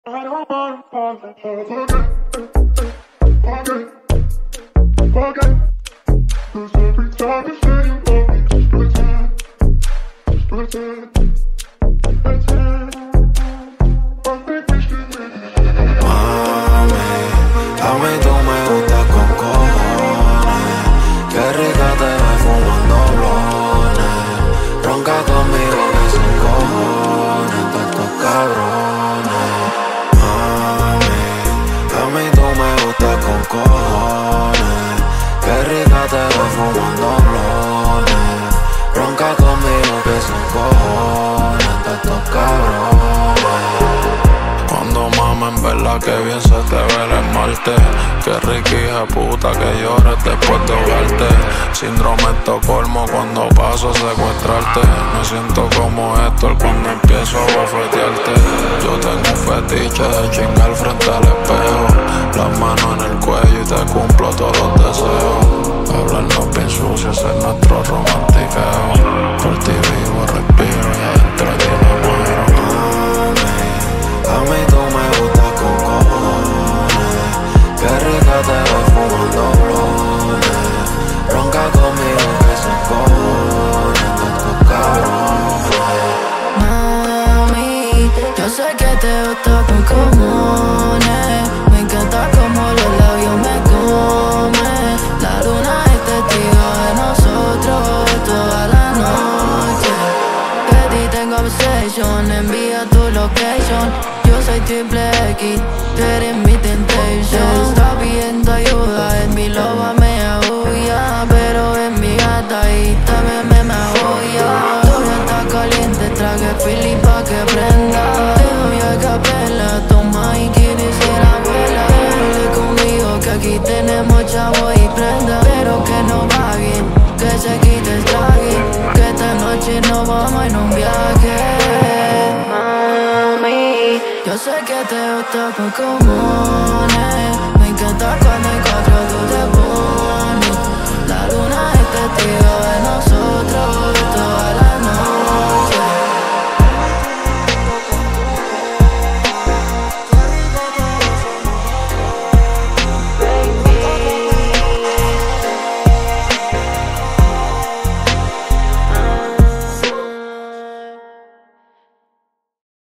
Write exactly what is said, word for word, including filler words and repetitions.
I don't wanna fall in love again, again, again. 'Cause every time you say you love me, just pretend, just pretend, pretend. I think we should make it. Mami, a mí tú me gustas con cojones. Qué rica te ves fumando blones. Ronca conmigo que se encojones de estos cabrones. Mami, a mí tú me gustas con cojones. Qué rica te ves fumando blones. Ronca conmigo que se encojones de estos cabrones. Cuando mama, en verdad que bien se te ve el esmalte. Qué rica hija puta que llores después de ahogarte. Síndrome Estocolmo cuando paso a secuestrarte. Me siento como Héctor cuando empiezo a bofetearte. Yo tengo un fetiche de chingar frente al espejo. Las manos en el cuello y te cumplo todos los deseos. Hablarnos bien sucio, ser nuestro romantiqueo. Por ti vivo, respiro y adentro de ti me muero. A mí tú me gustas con cojones. Qué rica te ves fumando blones. Ronca conmigo que se encojones de estos cabrones. Mami, yo sé que te gusta con cojones. Me encanta como los labios me comen. La luna es testigo de nosotros toda la noche. De ti tengo obsession, envía tu location. Yo soy triple X, tú eres mi temptation. Está pidiendo ayuda, es mi loba, me aúlla. Pero es mi gata y también me magúlla. Todavía está caliente, traje Philly pa' que prenda. Te doy a capela, toma y quieres ser abuela. Dale conmigo que aquí tenemos chavo y prenda. Pero que no va bien, que se quite el traje. Que esta noche nos vamos en un viaje. Mami, yo sé que te gusta con cojones. Me encanta cuando en cuatro tú te pones.